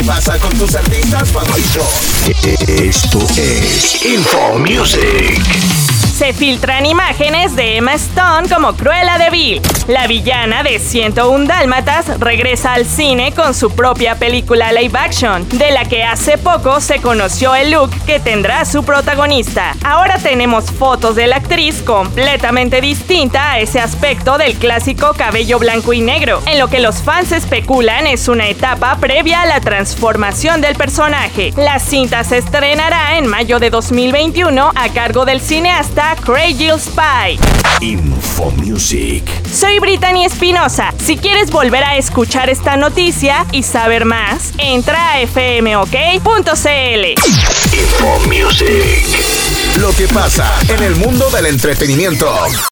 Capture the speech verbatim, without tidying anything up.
que pasa con tus artistas favoritos. Esto es Info Music. Se filtran imágenes de Emma Stone como Cruella de Vil. La villana de ciento uno Dálmatas regresa al cine con su propia película live action, de la que hace poco se conoció el look que tendrá su protagonista. Ahora tenemos fotos de la actriz completamente distinta a ese aspecto del clásico cabello blanco y negro. En lo que los fans especulan es una etapa previa a la transformación del personaje. La cinta se estrenará en mayo de dos mil veintiuno a cargo del cineasta Craig Gillespie. Info Music. Soy Brittany Espinosa. Si quieres volver a escuchar esta noticia y saber más, entra a f m o k punto c l. Info Music. Lo que pasa en el mundo del entretenimiento.